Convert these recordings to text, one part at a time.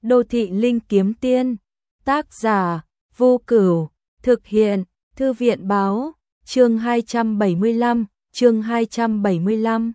Đô thị linh kiếm tiên, tác giả, Vô Cửu, thực hiện, Thư viện báo, chương 275, chương 275.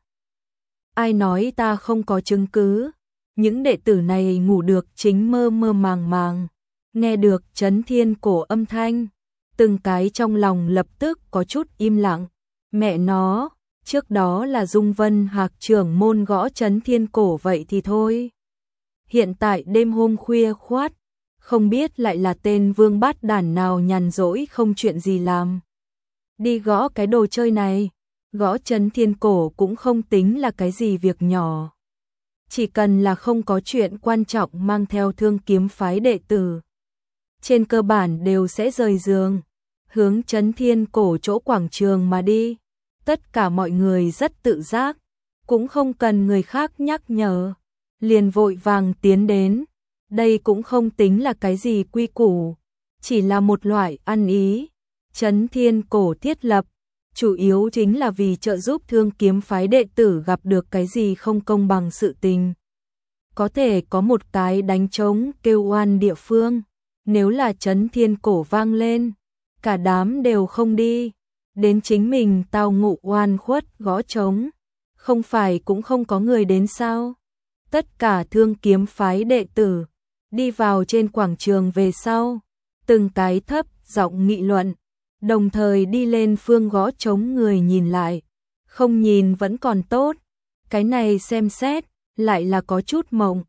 Ai nói ta không có chứng cứ, những đệ tử này ngủ được chính mơ mơ màng màng, nghe được Chấn Thiên Cổ âm thanh, từng cái trong lòng lập tức có chút im lặng, mẹ nó, trước đó là Dung Vân Hạc trưởng môn gõ Chấn Thiên Cổ vậy thì thôi. Hiện tại đêm hôm khuya khoát, không biết lại là tên vương bát đản nào nhàn rỗi không chuyện gì làm. Đi gõ cái đồ chơi này, gõ Chấn Thiên Cổ cũng không tính là cái gì việc nhỏ. Chỉ cần là không có chuyện quan trọng mang theo Thương Kiếm phái đệ tử, trên cơ bản đều sẽ rời giường, hướng Chấn Thiên Cổ chỗ quảng trường mà đi. Tất cả mọi người rất tự giác, cũng không cần người khác nhắc nhở, liền vội vàng tiến đến. Đây cũng không tính là cái gì quy củ, chỉ là một loại ăn ý. Chấn Thiên Cổ thiết lập, chủ yếu chính là vì trợ giúp Thương Kiếm phái đệ tử gặp được cái gì không công bằng sự tình. Có thể có một cái đánh trống kêu oan địa phương, nếu là Chấn Thiên Cổ vang lên, cả đám đều không đi, đến chính mình tao ngộ oan khuất gõ trống, không phải cũng không có người đến sao. Tất cả Thương Kiếm phái đệ tử đi vào trên quảng trường về sau, từng cái thấp giọng nghị luận, đồng thời đi lên phương gõ trống người nhìn lại, không nhìn vẫn còn tốt, cái này xem xét, lại là có chút mộng.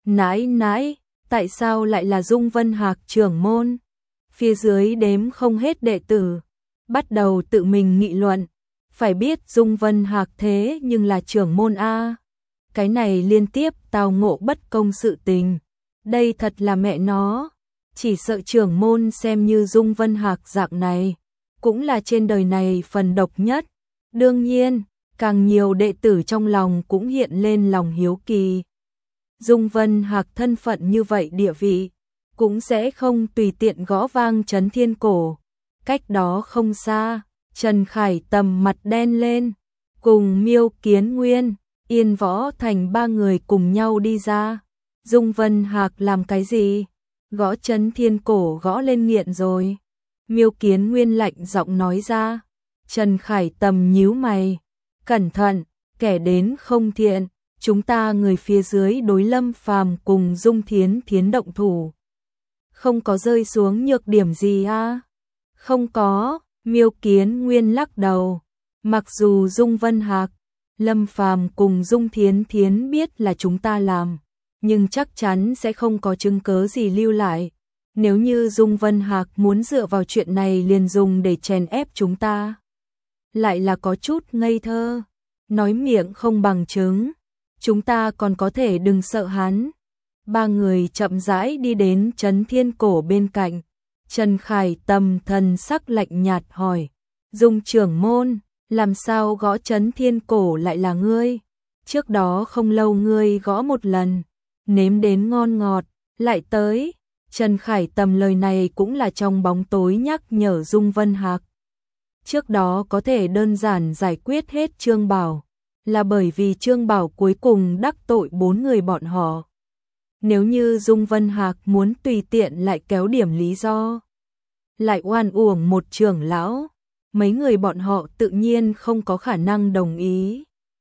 Nãi, tại sao lại là Dung Vân Hạc trưởng môn? Phía dưới đếm không hết đệ tử, bắt đầu tự mình nghị luận, phải biết Dung Vân Hạc thế nhưng là trưởng môn A. Cái này liên tiếp tao ngộ bất công sự tình, đây thật là mẹ nó, chỉ sợ trưởng môn xem như Dung Vân Hạc dạng này, cũng là trên đời này phần độc nhất. Đương nhiên, càng nhiều đệ tử trong lòng cũng hiện lên lòng hiếu kỳ. Dung Vân Hạc thân phận như vậy địa vị, cũng sẽ không tùy tiện gõ vang Chấn Thiên Cổ. Cách đó không xa, Trần Khải Tầm mặt đen lên, cùng Miêu Kiến Nguyên, Yên Võ Thành ba người cùng nhau đi ra. Dung Vân Hạc làm cái gì? Gõ Chấn Thiên Cổ gõ lên nghiện rồi. Miêu Kiến Nguyên lạnh giọng nói ra. Trần Khải Tầm nhíu mày. Cẩn thận, kẻ đến không thiện, chúng ta người phía dưới đối Lâm Phàm cùng Dung Thiến Thiến động thủ. Không có rơi xuống nhược điểm gì à? Không có, Miêu Kiến Nguyên lắc đầu. Mặc dù Dung Vân Hạc, Lâm Phàm cùng Dung Thiến Thiến biết là chúng ta làm, nhưng chắc chắn sẽ không có chứng cớ gì lưu lại. Nếu như Dung Vân Hạc muốn dựa vào chuyện này liền dùng để chèn ép chúng ta, lại là có chút ngây thơ, nói miệng không bằng chứng, chúng ta còn có thể đừng sợ hắn. Ba người chậm rãi đi đến Chấn Thiên Cổ bên cạnh, Trần Khải Tầm thần sắc lạnh nhạt hỏi, Dung trưởng môn, làm sao gõ Chấn Thiên Cổ lại là ngươi? Trước đó không lâu ngươi gõ một lần, nếm đến ngon ngọt, lại tới. Trần Khải Tầm lời này cũng là trong bóng tối nhắc nhở Dung Vân Hạc. Trước đó có thể đơn giản giải quyết hết Trương Bảo, là bởi vì Trương Bảo cuối cùng đắc tội 4 người bọn họ. Nếu như Dung Vân Hạc muốn tùy tiện lại kéo điểm lý do, lại oan uổng một trưởng lão, mấy người bọn họ tự nhiên không có khả năng đồng ý.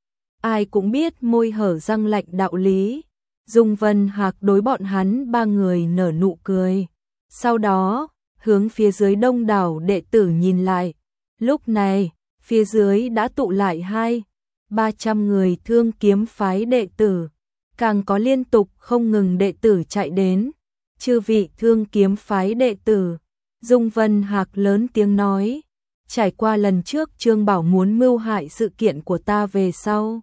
Ai cũng biết môi hở răng lạnh đạo lý. Dung Vân Hạc đối bọn hắn ba người nở nụ cười. Sau đó, hướng phía dưới đông đảo đệ tử nhìn lại. Lúc này, phía dưới đã tụ lại 200-300 người Thương Kiếm phái đệ tử. Càng có liên tục không ngừng đệ tử chạy đến. Chư vị Thương Kiếm phái đệ tử, Dung Vân Hạc lớn tiếng nói. Trải qua lần trước Trương Bảo muốn mưu hại sự kiện của ta về sau,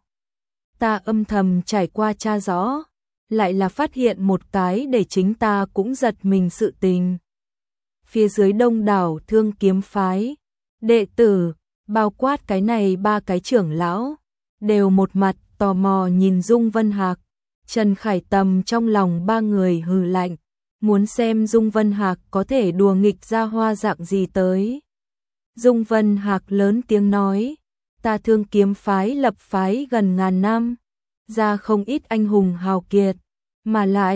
ta âm thầm trải qua tra rõ, lại là phát hiện một cái để chính ta cũng giật mình sự tình. Phía dưới đông đảo Thương Kiếm phái đệ tử, bao quát cái này ba cái trưởng lão, đều một mặt tò mò nhìn Dung Vân Hạc. Trần Khải Tầm trong lòng ba người hừ lạnh, muốn xem Dung Vân Hạc có thể đùa nghịch ra hoa dạng gì tới. Dung Vân Hạc lớn tiếng nói, ta Thương Kiếm phái lập phái gần ngàn năm, ra không ít anh hùng hào kiệt, mà lại,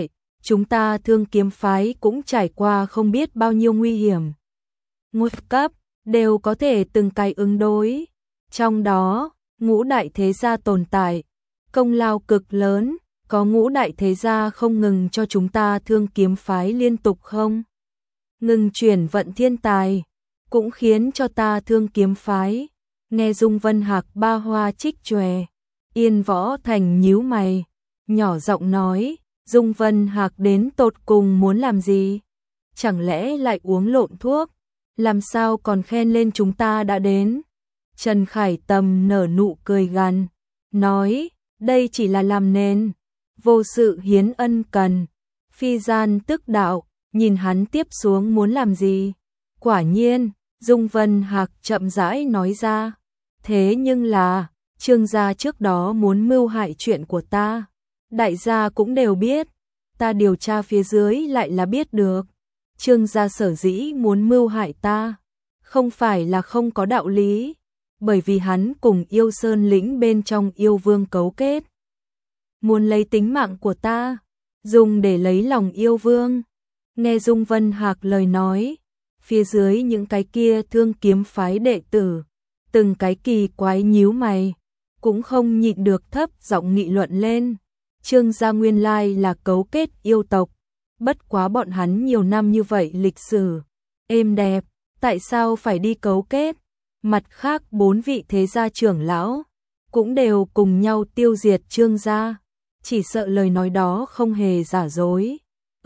chúng ta Thương Kiếm phái cũng trải qua không biết bao nhiêu nguy hiểm. Nguy cấp, đều có thể từng cái ứng đối. Trong đó, ngũ đại thế gia tồn tại, công lao cực lớn, có ngũ đại thế gia không ngừng cho chúng ta Thương Kiếm phái liên tục không ngừng chuyển vận thiên tài, cũng khiến cho ta Thương Kiếm phái. Nghe Dung Vân Hạc ba hoa trích chòe, Yên Võ Thành nhíu mày, nhỏ giọng nói, Dung Vân Hạc đến tột cùng muốn làm gì? Chẳng lẽ lại uống lộn thuốc? Làm sao còn khen lên chúng ta đã đến? Trần Khải Tầm nở nụ cười gằn, nói, đây chỉ là làm nền, vô sự hiến ân cần. Phi gian tức đạo, nhìn hắn tiếp xuống muốn làm gì? Quả nhiên, Dung Vân Hạc chậm rãi nói ra, thế nhưng là, Trương gia trước đó muốn mưu hại chuyện của ta. Đại gia cũng đều biết, ta điều tra phía dưới lại là biết được. Trương gia sở dĩ muốn mưu hại ta, không phải là không có đạo lý, bởi vì hắn cùng Yêu Sơn lĩnh bên trong yêu vương cấu kết. Muốn lấy tính mạng của ta, dùng để lấy lòng yêu vương. Nghe Dung Vân Hạc lời nói, phía dưới những cái kia Thương Kiếm phái đệ tử, từng cái kỳ quái nhíu mày, cũng không nhịn được thấp giọng nghị luận lên. Trương gia nguyên lai là cấu kết yêu tộc, bất quá bọn hắn nhiều năm như vậy lịch sử êm đẹp, tại sao phải đi cấu kết? Mặt khác 4 vị thế gia trưởng lão cũng đều cùng nhau tiêu diệt Trương gia, chỉ sợ lời nói đó không hề giả dối.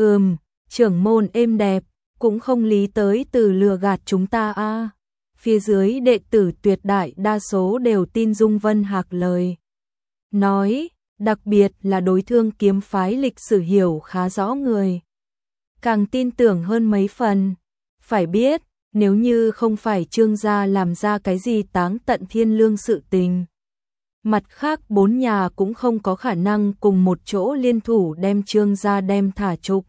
Trưởng môn êm đẹp, cũng không lý tới từ lừa gạt chúng ta a. Phía dưới đệ tử tuyệt đại đa số đều tin Dung Vân Hạc lời nói, đặc biệt là đối Thương Kiếm phái lịch sử hiểu khá rõ người, càng tin tưởng hơn mấy phần. Phải biết, nếu như không phải Trương gia làm ra cái gì táng tận thiên lương sự tình, mặt khác 4 nhà cũng không có khả năng cùng một chỗ liên thủ đem Trương gia đem thả trục.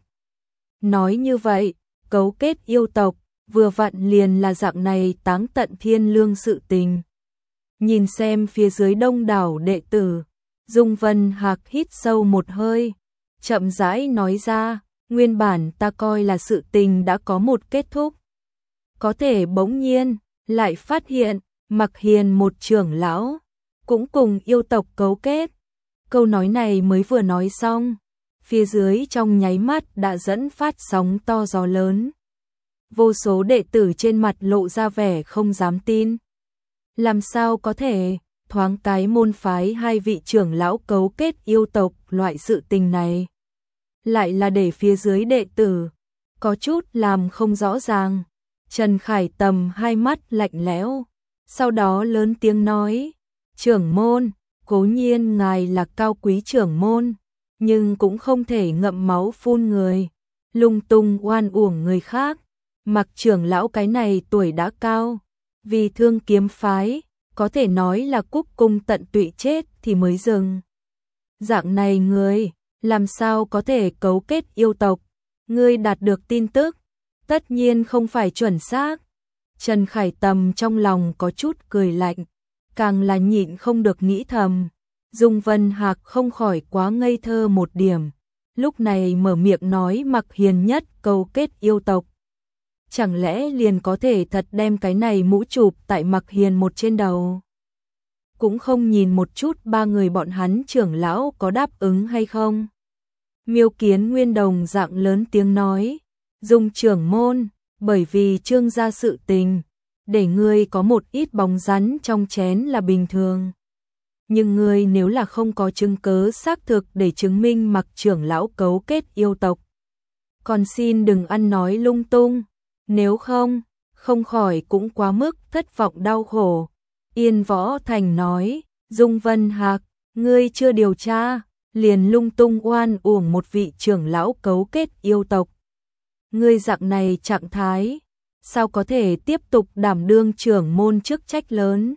Nói như vậy, cấu kết yêu tộc, vừa vặn liền là dạng này táng tận thiên lương sự tình. Nhìn xem phía dưới đông đảo đệ tử, Dung Vân Hạc hít sâu một hơi, chậm rãi nói ra, nguyên bản ta coi là sự tình đã có một kết thúc. Có thể bỗng nhiên, lại phát hiện, Mặc Hiền một trưởng lão, cũng cùng yêu tộc cấu kết. Câu nói này mới vừa nói xong, phía dưới trong nháy mắt đã dẫn phát sóng to gió lớn. Vô số đệ tử trên mặt lộ ra vẻ không dám tin. Làm sao có thể, thoáng cái môn phái 2 vị trưởng lão cấu kết yêu tộc loại sự tình này. Lại là để phía dưới đệ tử, có chút làm không rõ ràng. Trần Khải Tầm hai mắt lạnh lẽo, sau đó lớn tiếng nói, trưởng môn, cố nhiên ngài là cao quý trưởng môn, nhưng cũng không thể ngậm máu phun người, lung tung oan uổng người khác. Mặc trưởng lão cái này tuổi đã cao, vì Thương Kiếm phái, có thể nói là cúc cung tận tụy chết thì mới dừng. Dạng này người, làm sao có thể cấu kết yêu tộc? Ngươi đạt được tin tức, tất nhiên không phải chuẩn xác. Trần Khải Tầm trong lòng có chút cười lạnh, càng là nhịn không được nghĩ thầm. Dung Vân Hạc không khỏi quá ngây thơ một điểm, lúc này mở miệng nói Mặc Hiền nhất cấu kết yêu tộc. Chẳng lẽ liền có thể thật đem cái này mũ chụp tại Mặc Hiền một trên đầu? Cũng không nhìn một chút 3 người bọn hắn trưởng lão có đáp ứng hay không? Miêu Kiến Nguyên đồng dạng lớn tiếng nói, Dung trưởng môn, bởi vì Trương gia sự tình, để ngươi có một ít bóng rắn trong chén là bình thường. Nhưng ngươi nếu là không có chứng cớ xác thực để chứng minh Mặc trưởng lão cấu kết yêu tộc, còn xin đừng ăn nói lung tung, nếu không, không khỏi cũng quá mức thất vọng đau khổ. Yên Võ Thành nói, Dung Vân Hạc, ngươi chưa điều tra, liền lung tung oan uổng một vị trưởng lão cấu kết yêu tộc. Ngươi dạng này trạng thái, sao có thể tiếp tục đảm đương trưởng môn chức trách lớn?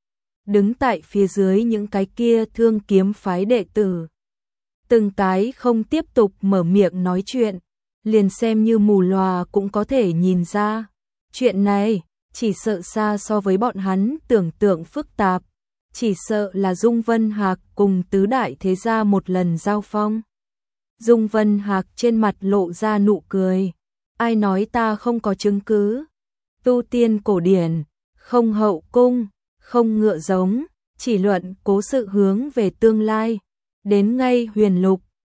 Đứng tại phía dưới những cái kia Thương Kiếm phái đệ tử, từng cái không tiếp tục mở miệng nói chuyện, liền xem như mù lòa cũng có thể nhìn ra. Chuyện này, chỉ sợ xa so với bọn hắn tưởng tượng phức tạp, chỉ sợ là Dung Vân Hạc cùng tứ đại thế gia một lần giao phong. Dung Vân Hạc trên mặt lộ ra nụ cười. Ai nói ta không có chứng cứ? Tu tiên cổ điển, không hậu cung, không ngựa giống, chỉ luận cố sự hướng về tương lai. Đến ngay huyền lục,